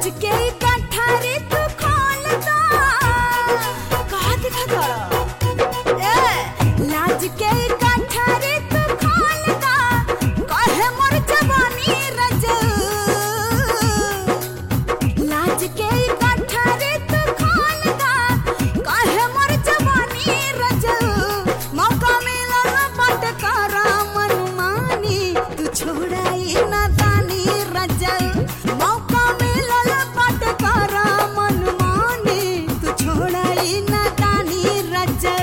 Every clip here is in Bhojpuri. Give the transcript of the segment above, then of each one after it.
लाज के कठारी तू खोलता कहा दिखा तारा लाज के कठारी तू खोलता कहे मोर जवानी रजऊ लाज के कठारी तू खोलता कहे मोर जवानी रजऊ मौका मिलल बट करा मनमानी तू छोड़ाई ना दानी रजऊ मौका मिलल बट करा मनमानी तू छोड़ाई ना दानी रजऊ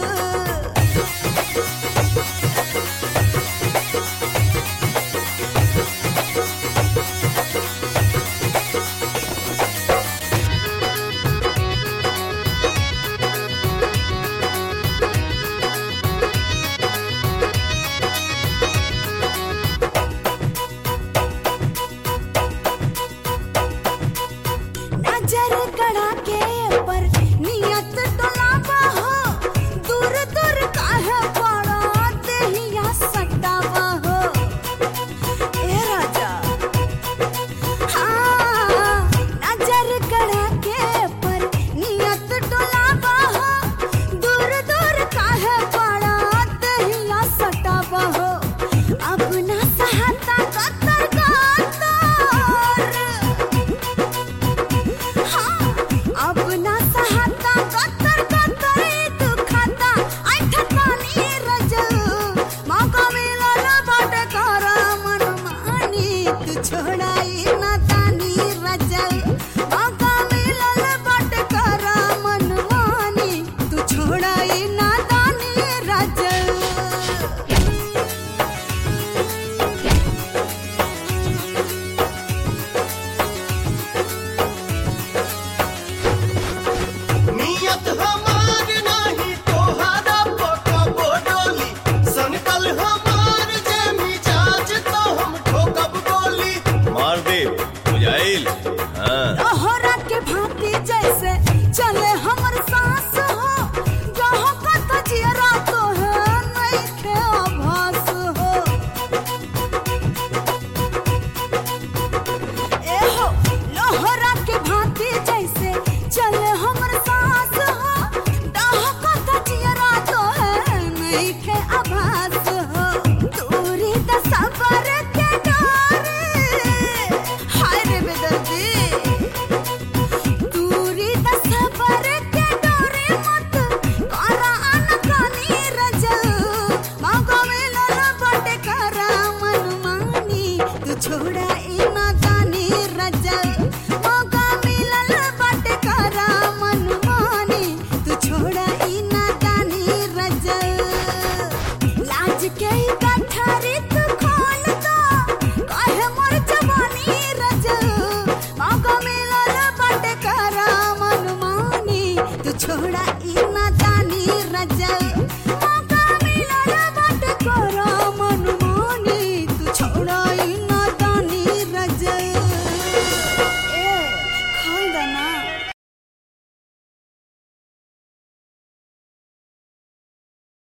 नजर गड़ा के पर नियत डोलावा हो दूर दूर काहे पड़ा देहिया सटावा हो ए राजा हाँ नजर गड़ा के पर नियत डोलावा हो दूर दूर काहे पड़ा देहिया सटावा हो अब ना सहता कतर गातर अब ना सहता कतर कतर दुखता ऐठा तानी रजऊ मौका मिलल बट करा मनमानी तू छोड़ाई ना तानी रजऊ मौका मिलल बट करा मनमानी तू छोड़ाई ना तानी रजऊ नियत हमार नाही तोहारा पका बोडोली संकल हमार जे मिजाज तो हम ठोकब बोली मार दे बुझाइल हां लोहरा के भांति जैसे चले हमर सांस हो जहाँ का तजियरा तो है नहीं खे आभास हो ए हो लोहरा के भांति जैसे चले हमर सांस हो जहाँ का तजियरा तो है नहीं खे आभास हो दूरी द सबर के डोरे हाय रे बेदर्दी दूरी द सबर के डोरे मत करा अनकानी रजऊ मौका मिलल बट करा मनमानी तू छोड़ाई ना दानी रजऊ मौका मिलल बट करा मनमानी तू छोड़ाई ना दानी रजऊ लाज के कठारी तू खोलता कहे मोर जवानी रजऊ मौका मिलल बट करा मनमानी तू छोड़ाई ना